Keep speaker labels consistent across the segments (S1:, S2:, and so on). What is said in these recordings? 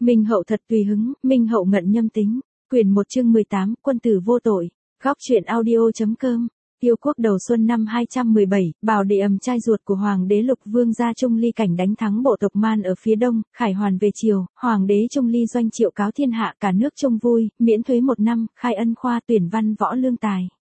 S1: Minh Hậu thật tùy hứng, Minh Hậu ngận nhâm tính. Quyển 1 chương 18, quân tử vô tội. Góc truyện audio.com. Tiêu quốc đầu xuân năm 217, Bảo Đệ ầm trai ruột của Hoàng đế Lục Vương gia Trung Ly cảnh đánh thắng bộ tộc Man ở phía đông, khải hoàn về chiều, Hoàng đế Trung Ly doanh triệu cáo thiên hạ cả nước chung vui, miễn thuế 1 năm, khai ân khoa tuyển văn võ lương tài.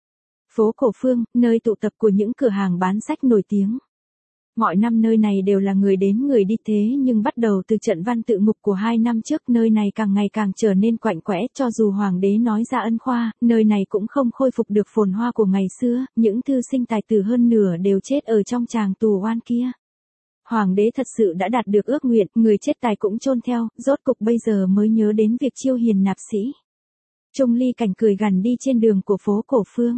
S1: Phố Cổ Phương, nơi tụ tập của những cửa hàng bán sách nổi tiếng. Mọi năm nơi này đều là người đến người đi thế nhưng bắt đầu từ trận văn tự ngục của 2 năm trước nơi này càng ngày càng trở nên quạnh quẽ cho dù hoàng đế nói ra ân khoa, nơi này cũng không khôi phục được phồn hoa của ngày xưa, những thư sinh tài tử hơn nửa đều chết ở trong tràng tù oan kia. Hoàng đế thật sự đã đạt được ước nguyện, người chết tài cũng chôn theo, rốt cục bây giờ mới nhớ đến việc chiêu hiền nạp sĩ. Trung Ly cảnh cười gằn đi trên đường của phố Cổ Phương.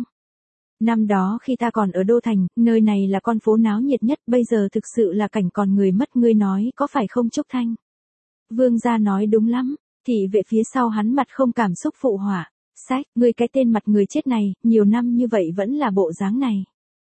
S1: Năm đó khi ta còn ở Đô Thành, nơi này là con phố náo nhiệt nhất, bây giờ thực sự là cảnh còn người mất, ngươi nói có phải không Trúc Thanh? Vương gia nói đúng lắm, thị vệ phía sau hắn mặt không cảm xúc phụ họa. Sách, ngươi cái tên mặt người chết này, nhiều năm như vậy vẫn là bộ dáng này.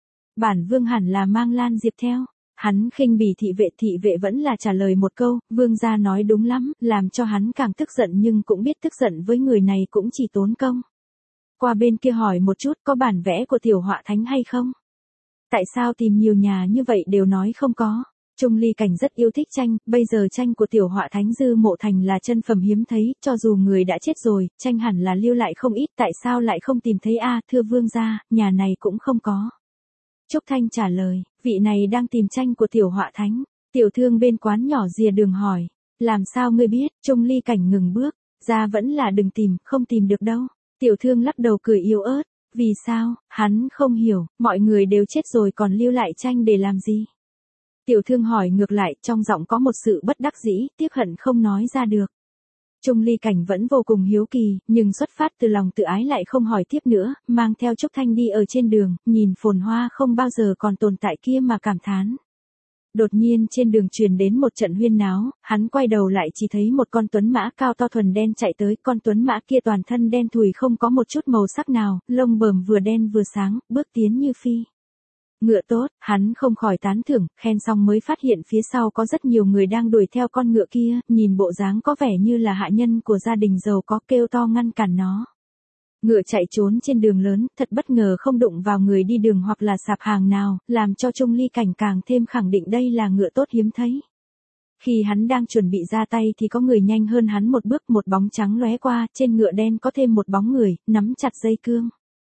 S1: Bản vương hẳn là mang Lan Diệp theo. Hắn khinh bỉ thị vệ vẫn là trả lời một câu, vương gia nói đúng lắm, làm cho hắn càng tức giận nhưng cũng biết tức giận với người này cũng chỉ tốn công. Qua bên kia hỏi một chút có bản vẽ của tiểu họa thánh hay không? Tại sao tìm nhiều nhà như vậy đều nói không có? Trung Ly cảnh rất yêu thích tranh, bây giờ tranh của tiểu họa thánh Dư Mộ Thành là chân phẩm hiếm thấy, cho dù người đã chết rồi, tranh hẳn là lưu lại không ít, tại sao lại không tìm thấy a? Thưa vương gia, nhà này cũng không có. Trúc Thanh trả lời, vị này đang tìm tranh của tiểu họa thánh. Tiểu thương bên quán nhỏ rìa đường hỏi, làm sao ngươi biết? Trung Ly cảnh ngừng bước, ra vẫn là đừng tìm, không tìm được đâu. Tiểu thương lắc đầu cười yếu ớt, vì sao? Hắn không hiểu, mọi người đều chết rồi còn lưu lại tranh để làm gì? Tiểu thương hỏi ngược lại, trong giọng có một sự bất đắc dĩ, tiếc hận không nói ra được. Trung Ly cảnh vẫn vô cùng hiếu kỳ, nhưng xuất phát từ lòng tự ái lại không hỏi tiếp nữa, mang theo Trúc Thanh đi ở trên đường, nhìn phồn hoa không bao giờ còn tồn tại kia mà cảm thán. Đột nhiên trên đường truyền đến một trận huyên náo, hắn quay đầu lại chỉ thấy một con tuấn mã cao to thuần đen chạy tới, con tuấn mã kia toàn thân đen thùi không có một chút màu sắc nào, lông bờm vừa đen vừa sáng, bước tiến như phi. Ngựa tốt, hắn không khỏi tán thưởng, khen xong mới phát hiện phía sau có rất nhiều người đang đuổi theo con ngựa kia, nhìn bộ dáng có vẻ như là hạ nhân của gia đình giàu có, kêu to ngăn cản nó. Ngựa chạy trốn trên đường lớn, thật bất ngờ không đụng vào người đi đường hoặc là sạp hàng nào, làm cho Trung Ly cảnh càng thêm khẳng định đây là ngựa tốt hiếm thấy. Khi hắn đang chuẩn bị ra tay thì có người nhanh hơn hắn một bước, một bóng trắng lóe qua, trên ngựa đen có thêm một bóng người, nắm chặt dây cương.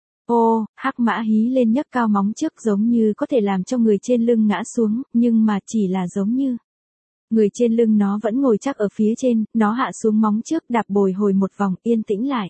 S1: Ô, hắc mã hí lên nhấc cao móng trước giống như có thể làm cho người trên lưng ngã xuống, nhưng mà chỉ là giống như. Người trên lưng nó vẫn ngồi chắc ở phía trên, nó hạ xuống móng trước đạp bồi hồi một vòng yên tĩnh lại.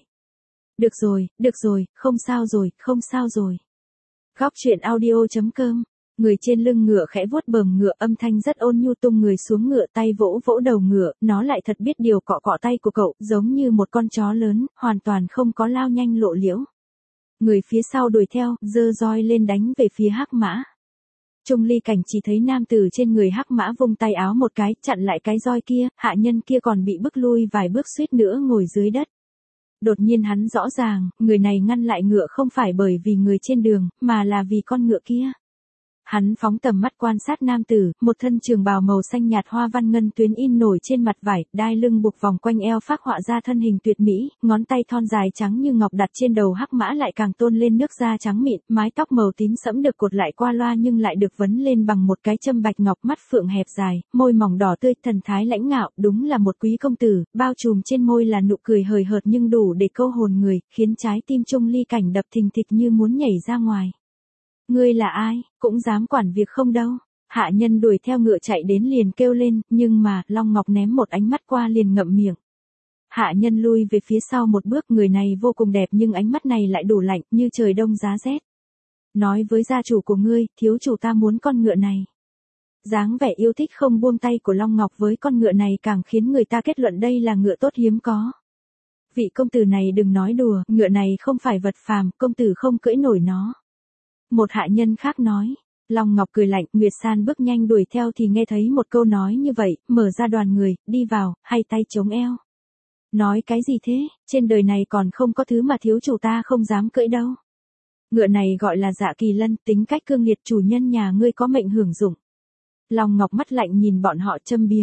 S1: Được rồi, không sao rồi. Góc truyện audio.com. Người trên lưng ngựa khẽ vuốt bờm ngựa, âm thanh rất ôn nhu, tung người xuống ngựa, tay vỗ vỗ đầu ngựa, nó lại thật biết điều cọ cọ tay của cậu, giống như một con chó lớn, hoàn toàn không có lao nhanh lộ liễu. Người phía sau đuổi theo, giơ roi lên đánh về phía hắc mã. Trung Ly cảnh chỉ thấy nam tử trên người hắc mã vung tay áo một cái, chặn lại cái roi kia, hạ nhân kia còn bị bức lui vài bước suýt nữa ngồi dưới đất. Đột nhiên hắn rõ ràng, người này ngăn lại ngựa không phải bởi vì người trên đường, mà là vì con ngựa kia. Hắn phóng tầm mắt quan sát nam tử, một thân trường bào màu xanh nhạt hoa văn ngân tuyến in nổi trên mặt vải, đai lưng buộc vòng quanh eo phác họa ra thân hình tuyệt mỹ, ngón tay thon dài trắng như ngọc đặt trên đầu hắc mã lại càng tôn lên nước da trắng mịn, mái tóc màu tím sẫm được cột lại qua loa nhưng lại được vấn lên bằng một cái châm bạch ngọc, mắt phượng hẹp dài, môi mỏng đỏ tươi, thần thái lãnh ngạo, đúng là một quý công tử, bao trùm trên môi là nụ cười hời hợt nhưng đủ để câu hồn người, khiến trái tim Trung Ly cảnh đập thình thịch như muốn nhảy ra ngoài. Ngươi là ai, cũng dám quản việc không đâu. Hạ nhân đuổi theo ngựa chạy đến liền kêu lên, nhưng mà, Long Ngọc ném một ánh mắt qua liền ngậm miệng. Hạ nhân lui về phía sau một bước, người này vô cùng đẹp nhưng ánh mắt này lại đủ lạnh, như trời đông giá rét. Nói với gia chủ của ngươi, thiếu chủ ta muốn con ngựa này. Dáng vẻ yêu thích không buông tay của Long Ngọc với con ngựa này càng khiến người ta kết luận đây là ngựa tốt hiếm có. Vị công tử này đừng nói đùa, ngựa này không phải vật phàm, công tử không cưỡi nổi nó. Một hạ nhân khác nói, Long Ngọc cười lạnh, Nguyệt San bước nhanh đuổi theo thì nghe thấy một câu nói như vậy, mở ra đoàn người, đi vào, hay tay chống eo. Nói cái gì thế, trên đời này còn không có thứ mà thiếu chủ ta không dám cưỡi đâu. Ngựa này gọi là Dạ Kỳ Lân, tính cách cương liệt, chủ nhân nhà ngươi có mệnh hưởng dụng. Long Ngọc mắt lạnh nhìn bọn họ châm biếm,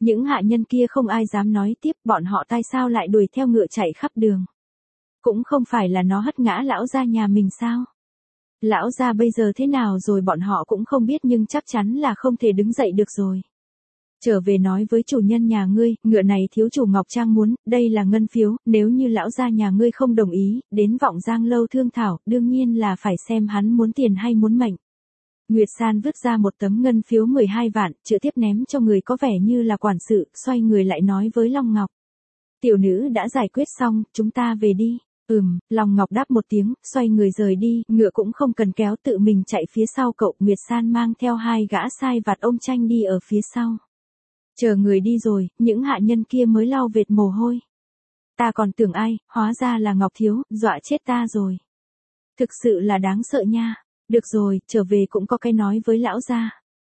S1: Những hạ nhân kia không ai dám nói tiếp, bọn họ tại sao lại đuổi theo ngựa chạy khắp đường. Cũng không phải là nó hất ngã lão gia nhà mình sao? Lão gia bây giờ thế nào rồi bọn họ cũng không biết, nhưng chắc chắn là không thể đứng dậy được rồi. Trở về nói với chủ nhân nhà ngươi, ngựa này thiếu chủ Ngọc Trang muốn, đây là ngân phiếu, nếu như lão gia nhà ngươi không đồng ý, đến Vọng Giang lâu thương thảo, đương nhiên là phải xem hắn muốn tiền hay muốn mệnh. Nguyệt San vứt ra một tấm ngân phiếu 12 vạn, trực tiếp ném cho người có vẻ như là quản sự, xoay người lại nói với Long Ngọc. Tiểu nữ đã giải quyết xong, chúng ta về đi. Long Ngọc đáp một tiếng, xoay người rời đi, ngựa cũng không cần kéo, tự mình chạy phía sau cậu. Nguyệt San mang theo 2 gã sai vặt ôm tranh đi ở phía sau. Chờ người đi rồi, những hạ nhân kia mới lau vệt mồ hôi. Ta còn tưởng ai, hóa ra là Ngọc thiếu, dọa chết ta rồi. Thực sự là đáng sợ nha. Được rồi, trở về cũng có cái nói với lão gia.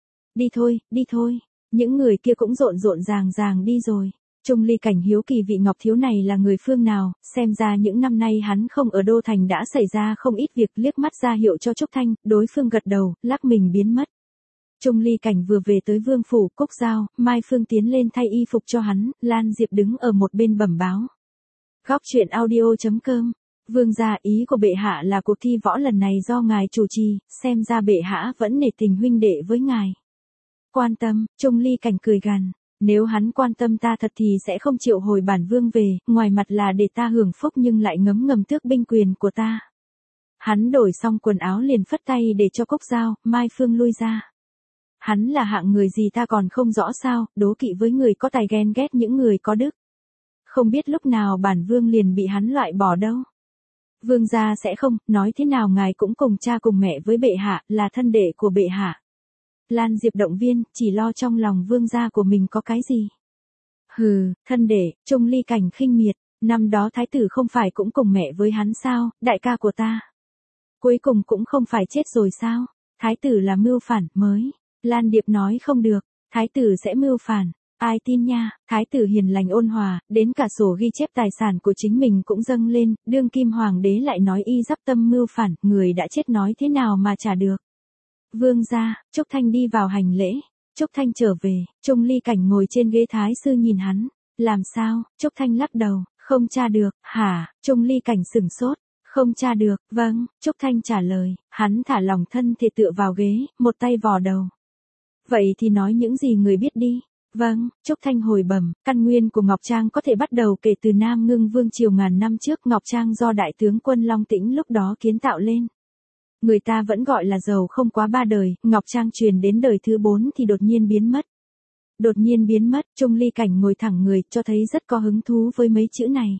S1: Đi thôi, những người kia cũng rộn ràng đi rồi. Trung Ly Cảnh hiếu kỳ vị Ngọc thiếu này là người phương nào, xem ra những năm nay hắn không ở Đô Thành đã xảy ra không ít việc, liếc mắt ra hiệu cho Trúc Thanh, đối phương gật đầu, lắc mình biến mất. Trung Ly Cảnh vừa về tới vương phủ, Cúc Giao, Mai Phương tiến lên thay y phục cho hắn, Lan Diệp đứng ở một bên bẩm báo. Góc truyện audio.com. Vương gia, ý của bệ hạ là cuộc thi võ lần này do ngài chủ trì, xem ra bệ hạ vẫn nể tình huynh đệ với ngài. Quan tâm, Trung Ly Cảnh cười gằn, nếu hắn quan tâm ta thật thì sẽ không triệu hồi bản vương về, ngoài mặt là để ta hưởng phúc nhưng lại ngấm ngầm tước binh quyền của ta. Hắn đổi xong quần áo liền phất tay để cho Cúc Giao, Mai Phương lui ra. Hắn là hạng người gì ta còn không rõ sao, đố kỵ với người có tài, ghen ghét những người có đức. Không biết lúc nào bản vương liền bị hắn loại bỏ đâu. Vương gia sẽ không, nói thế nào ngài cũng cùng cha cùng mẹ với bệ hạ, là thân đệ của bệ hạ. Lan Diệp động viên, chỉ lo trong lòng vương gia của mình có cái gì. Hừ, thân đệ, Trung Ly Cảnh khinh miệt, năm đó thái tử không phải cũng cùng mẹ với hắn sao, đại ca của ta. Cuối cùng cũng không phải chết rồi sao, thái tử là mưu phản, mới. Lan Điệp nói không được, thái tử sẽ mưu phản. Ai tin nha, thái tử hiền lành ôn hòa, đến cả sổ ghi chép tài sản của chính mình cũng dâng lên, đương kim hoàng đế lại nói y dắp tâm mưu phản, người đã chết nói thế nào mà trả được. Vương gia, Trúc Thanh đi vào hành lễ, Trúc Thanh trở về, Trung Ly Cảnh ngồi trên ghế thái sư nhìn hắn, làm sao, Trúc Thanh lắc đầu, không tra được, hả, Trung Ly Cảnh sửng sốt, không tra được, vâng, Trúc Thanh trả lời, hắn thả lòng thân thể tựa vào ghế, một tay vò đầu. Vậy thì nói những gì người biết đi. Vâng, Trúc Thanh hồi bẩm, căn nguyên của Ngọc Trang có thể bắt đầu kể từ Nam Ngưng Vương triều ngàn năm trước. Ngọc Trang do đại tướng quân Long Tĩnh lúc đó kiến tạo lên. Người ta vẫn gọi là giàu không quá 3 đời, Ngọc Trang truyền đến đời thứ 4 thì đột nhiên biến mất. Đột nhiên biến mất, Trung Ly Cảnh ngồi thẳng người, cho thấy rất có hứng thú với mấy chữ này.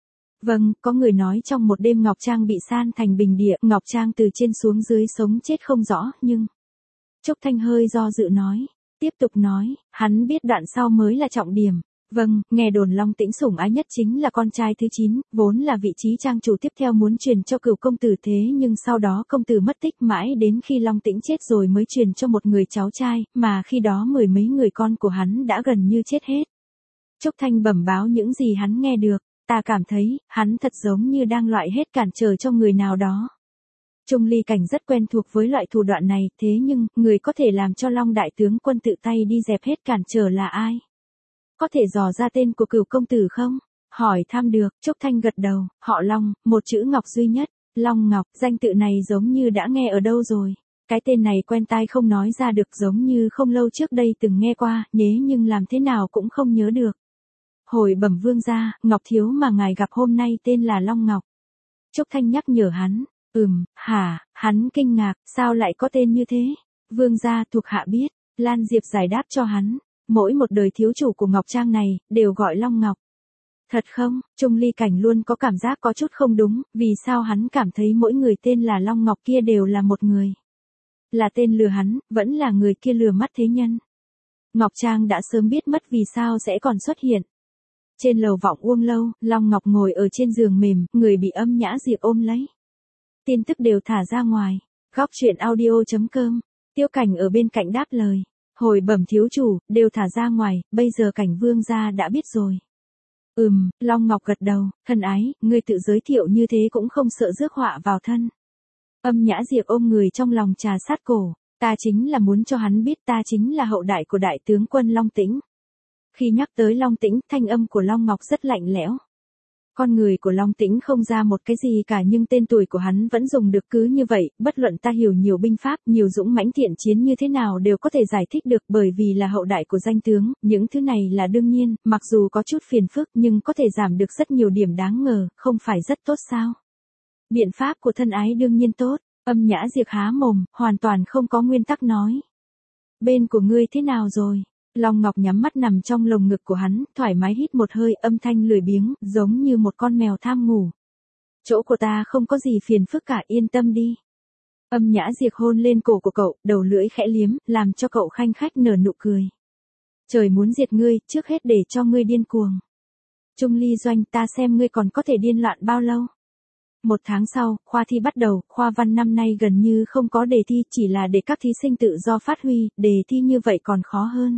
S1: Vâng, có người nói trong một đêm Ngọc Trang bị san thành bình địa, Ngọc Trang từ trên xuống dưới sống chết không rõ, nhưng... Trúc Thanh hơi do dự nói. Tiếp tục nói, hắn biết đoạn sau mới là trọng điểm. Vâng, nghe đồn Long Tĩnh sủng ái nhất chính là con trai thứ 9, vốn là vị trí trang chủ tiếp theo muốn truyền cho Cửu công tử, thế nhưng sau đó công tử mất tích, mãi đến khi Long Tĩnh chết rồi mới truyền cho một người cháu trai, mà khi đó 10 mấy người con của hắn đã gần như chết hết. Trúc Thanh bẩm báo những gì hắn nghe được, ta cảm thấy, hắn thật giống như đang loại hết cản trở cho người nào đó. Trung Ly Cảnh rất quen thuộc với loại thủ đoạn này, thế nhưng, người có thể làm cho Long đại tướng quân tự tay đi dẹp hết cản trở là ai? Có thể dò ra tên của Cửu công tử không? Hỏi thăm được, Trúc Thanh gật đầu, họ Long, một chữ Ngọc duy nhất, Long Ngọc, danh tự này giống như đã nghe ở đâu rồi. Cái tên này quen tai không nói ra được, giống như không lâu trước đây từng nghe qua, nhớ nhưng làm thế nào cũng không nhớ được. Hồi bẩm vương gia, Ngọc thiếu mà ngài gặp hôm nay tên là Long Ngọc. Trúc Thanh nhắc nhở hắn. Hả, hắn kinh ngạc, sao lại có tên như thế? Vương gia, thuộc hạ biết. Lan Diệp giải đáp cho hắn. Mỗi một đời thiếu chủ của Ngọc Trang này, đều gọi Long Ngọc. Thật không? Trung Ly Cảnh luôn có cảm giác có chút không đúng, vì sao hắn cảm thấy mỗi người tên là Long Ngọc kia đều là một người. Là tên lừa hắn, vẫn là người kia lừa mắt thế nhân. Ngọc Trang đã sớm biết mất vì sao sẽ còn xuất hiện. Trên lầu Vọng Uông lâu, Long Ngọc ngồi ở trên giường mềm, người bị Âm Nhã Diệp ôm lấy. Tin tức đều thả ra ngoài. Góc truyện audio.com. Tiêu Cảnh ở bên cạnh đáp lời. Hồi bẩm thiếu chủ, đều thả ra ngoài, bây giờ Cảnh vương gia đã biết rồi. Long Ngọc gật đầu, thân ái, ngươi tự giới thiệu như thế cũng không sợ rước họa vào thân. Âm Nhã Diệp ôm người trong lòng trà sát cổ. Ta chính là muốn cho hắn biết ta chính là hậu đại của đại tướng quân Long Tĩnh. Khi nhắc tới Long Tĩnh, thanh âm của Long Ngọc rất lạnh lẽo. Con người của Long Tĩnh không ra một cái gì cả nhưng tên tuổi của hắn vẫn dùng được cứ như vậy, bất luận ta hiểu nhiều binh pháp, nhiều dũng mãnh thiện chiến như thế nào đều có thể giải thích được bởi vì là hậu đại của danh tướng, những thứ này là đương nhiên, mặc dù có chút phiền phức nhưng có thể giảm được rất nhiều điểm đáng ngờ, không phải rất tốt sao? Biện pháp của thân ái đương nhiên tốt, Âm Nhã Diệp há mồm, hoàn toàn không có nguyên tắc nói. Bên của ngươi thế nào rồi? Long Ngọc nhắm mắt nằm trong lồng ngực của hắn, thoải mái hít một hơi, âm thanh lười biếng, giống như một con mèo tham ngủ. Chỗ của ta không có gì phiền phức cả, yên tâm đi. Âm Nhã Diệp hôn lên cổ của cậu, đầu lưỡi khẽ liếm, làm cho cậu khanh khách nở nụ cười. Trời muốn diệt ngươi, trước hết để cho ngươi điên cuồng. Trung Ly Doanh, ta xem ngươi còn có thể điên loạn bao lâu. 1 tháng sau, khoa thi bắt đầu, khoa văn năm nay gần như không có đề thi, chỉ là để các thí sinh tự do phát huy, đề thi như vậy còn khó hơn.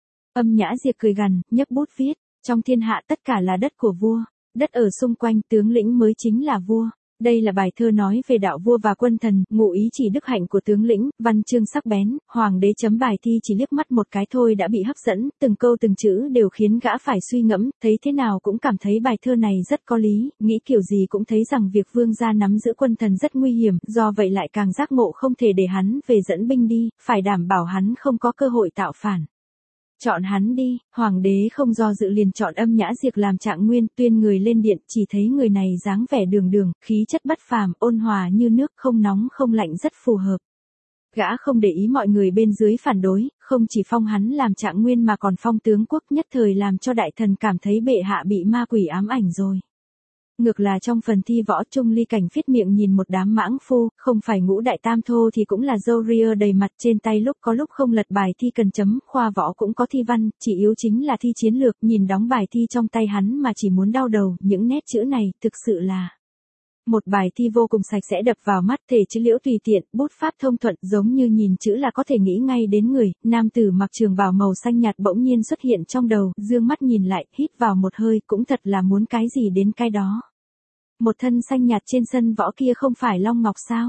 S1: Âm Nhã Diệp cười gằn, nhấc bút viết, trong thiên hạ tất cả là đất của vua, đất ở xung quanh tướng lĩnh mới chính là vua. Đây là bài thơ nói về đạo vua và quân thần, ngụ ý chỉ đức hạnh của tướng lĩnh, văn chương sắc bén, hoàng đế chấm bài thi chỉ liếc mắt một cái thôi đã bị hấp dẫn, từng câu từng chữ đều khiến gã phải suy ngẫm, thấy thế nào cũng cảm thấy bài thơ này rất có lý, nghĩ kiểu gì cũng thấy rằng việc vương gia nắm giữ quân thần rất nguy hiểm, do vậy lại càng giác ngộ không thể để hắn về dẫn binh đi, phải đảm bảo hắn không có cơ hội tạo phản. Chọn hắn đi, hoàng đế không do dự liền chọn Âm Nhã Diệp làm trạng nguyên, tuyên người lên điện, chỉ thấy người này dáng vẻ đường đường, khí chất bất phàm, ôn hòa như nước, không nóng không lạnh rất phù hợp. Gã không để ý mọi người bên dưới phản đối, không chỉ phong hắn làm trạng nguyên mà còn phong tướng quốc, nhất thời làm cho đại thần cảm thấy bệ hạ bị ma quỷ ám ảnh rồi. Ngược là trong phần thi võ, Trung Ly Cảnh phết miệng nhìn một đám mãng phu, không phải ngũ đại tam thô thì cũng là râu ria đầy mặt, trên tay lúc có lúc không lật bài thi cần chấm, khoa võ cũng có thi văn, chỉ yếu chính là thi chiến lược, nhìn đóng bài thi trong tay hắn mà chỉ muốn đau đầu, những nét chữ này thực sự là một bài thi vô cùng sạch sẽ đập vào mắt, thể chữ liễu tùy tiện, bút pháp thông thuận, giống như nhìn chữ là có thể nghĩ ngay đến người. Nam tử mặc trường bào màu xanh nhạt bỗng nhiên xuất hiện trong đầu, dương mắt nhìn lại, hít vào một hơi, cũng thật là muốn cái gì đến cái đó. Một thân xanh nhạt trên sân võ kia không phải Long Ngọc sao?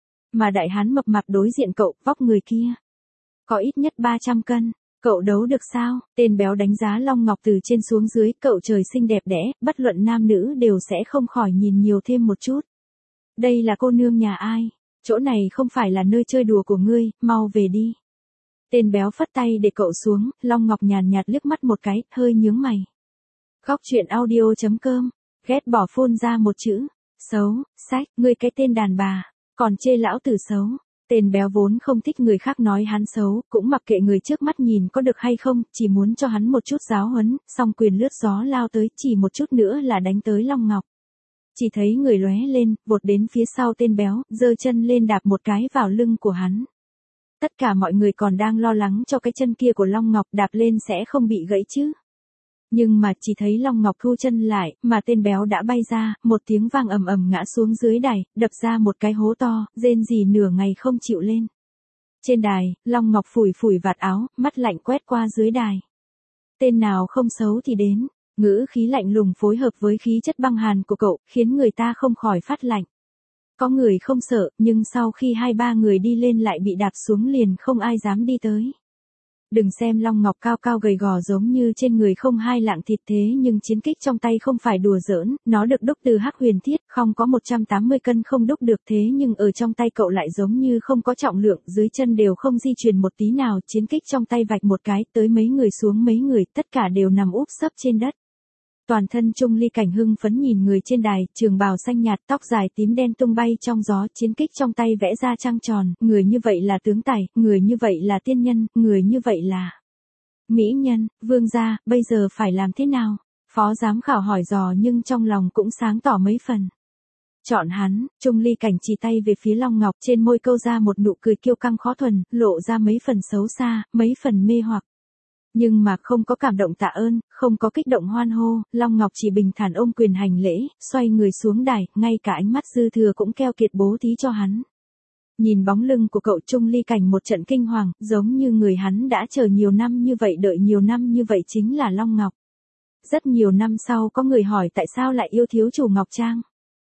S1: Mà đại hán mập mạp đối diện cậu, vóc người kia có ít nhất 300 cân. Cậu đấu được sao? Tên béo đánh giá Long Ngọc từ trên xuống dưới, cậu trời sinh đẹp đẽ, bất luận nam nữ đều sẽ không khỏi nhìn nhiều thêm một chút. Đây là cô nương nhà ai? Chỗ này không phải là nơi chơi đùa của ngươi, mau về đi. Tên béo phất tay để cậu xuống, Long Ngọc nhàn nhạt liếc mắt một cái, hơi nhướng mày. Góc truyện audio.com, ghét bỏ phun ra một chữ, xấu, sách, ngươi cái tên đàn bà, còn chê lão tử xấu. Tên béo vốn không thích người khác nói hắn xấu, cũng mặc kệ người trước mắt nhìn có được hay không, chỉ muốn cho hắn một chút giáo huấn, song quyền lướt gió lao tới, chỉ một chút nữa là đánh tới Long Ngọc. Chỉ thấy người lóe lên, vụt đến phía sau tên béo, giơ chân lên đạp một cái vào lưng của hắn. Tất cả mọi người còn đang lo lắng cho cái chân kia của Long Ngọc đạp lên sẽ không bị gãy chứ. Nhưng mà chỉ thấy Long Ngọc thu chân lại, mà tên béo đã bay ra, một tiếng vang ầm ầm ngã xuống dưới đài, đập ra một cái hố to, rên rỉ nửa ngày không chịu lên. Trên đài, Long Ngọc phủi phủi vạt áo, mắt lạnh quét qua dưới đài. Tên nào không xấu thì đến, ngữ khí lạnh lùng phối hợp với khí chất băng hàn của cậu, khiến người ta không khỏi phát lạnh. Có người không sợ, nhưng sau khi 2-3 người đi lên lại bị đạp xuống liền không ai dám đi tới. Đừng xem Long Ngọc cao cao gầy gò giống như trên người không 2 lạng thịt thế nhưng chiến kích trong tay không phải đùa giỡn, nó được đúc từ hắc huyền thiết, không có 180 cân không đúc được thế nhưng ở trong tay cậu lại giống như không có trọng lượng, dưới chân đều không di chuyển một tí nào, chiến kích trong tay vạch một cái tới mấy người xuống mấy người, tất cả đều nằm úp sấp trên đất. Toàn thân Trung Ly Cảnh hưng phấn nhìn người trên đài, trường bào xanh nhạt, tóc dài tím đen tung bay trong gió, chiến kích trong tay vẽ ra trăng tròn, người như vậy là tướng tài, người như vậy là tiên nhân, người như vậy là mỹ nhân, vương gia, bây giờ phải làm thế nào? Phó giám khảo hỏi dò nhưng trong lòng cũng sáng tỏ mấy phần. Chọn hắn, Trung Ly Cảnh chỉ tay về phía Long Ngọc, trên môi câu ra một nụ cười kiêu căng khó thuần, lộ ra mấy phần xấu xa, mấy phần mê hoặc. Nhưng mà không có cảm động tạ ơn, không có kích động hoan hô, Long Ngọc chỉ bình thản ôm quyền hành lễ, xoay người xuống đài, ngay cả ánh mắt dư thừa cũng keo kiệt bố thí cho hắn. Nhìn bóng lưng của cậu Trung Ly Cảnh một trận kinh hoàng, giống như người hắn đã chờ nhiều năm như vậy đợi nhiều năm như vậy chính là Long Ngọc. Rất nhiều năm sau có người hỏi tại sao lại yêu thiếu chủ Ngọc Trang.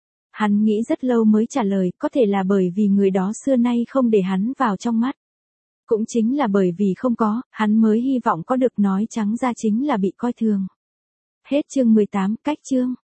S1: Hắn nghĩ rất lâu mới trả lời, có thể là bởi vì người đó xưa nay không để hắn vào trong mắt. Cũng chính là bởi vì không có, hắn mới hy vọng có được, nói trắng ra chính là bị coi thường. Hết chương 18, cách chương.